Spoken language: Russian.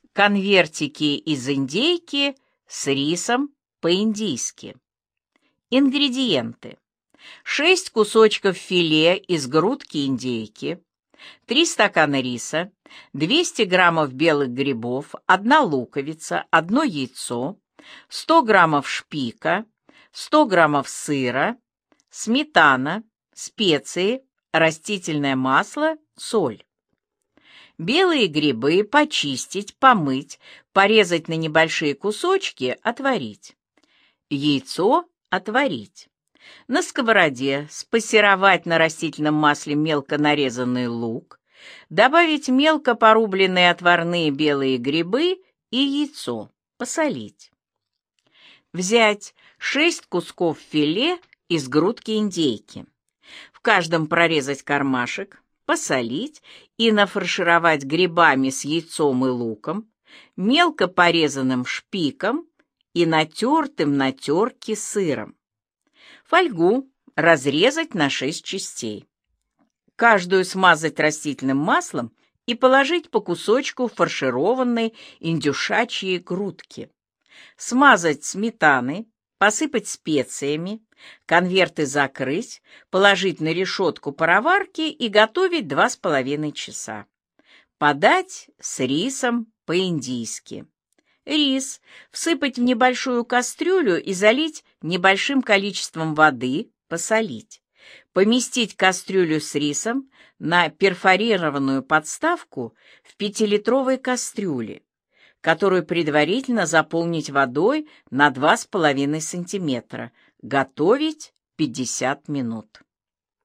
Конвертики из индейки с рисом по-индийски. Ингредиенты: 6 кусочков филе из грудки индейки, 3 стакана риса, 200 граммов белых грибов, 1 луковица, 1 яйцо, 100 граммов шпика, 100 граммов сыра, сметана, специи, растительное масло, соль. Белые грибы почистить, помыть, порезать на небольшие кусочки, отварить. Яйцо отварить. На сковороде спассеровать на растительном масле мелко нарезанный лук, добавить мелко порубленные отварные белые грибы и яйцо, посолить. Взять 6 кусков филе из грудки индейки. В каждом прорезать кармашек, посолить и нафаршировать грибами с яйцом и луком, мелко порезанным шпиком и натертым на терке сыром. Фольгу разрезать на 6 частей. Каждую смазать растительным маслом и положить по кусочку фаршированной индюшачьей грудки. Смазать сметаной, посыпать специями, конверты закрыть, положить на решетку пароварки и готовить 2,5 часа. Подать с рисом по-индийски. Рис всыпать в небольшую кастрюлю и залить небольшим количеством воды, посолить. Поместить кастрюлю с рисом на перфорированную подставку в 5-литровой кастрюле, которую предварительно заполнить водой на 2,5 сантиметра. Готовить 50 минут.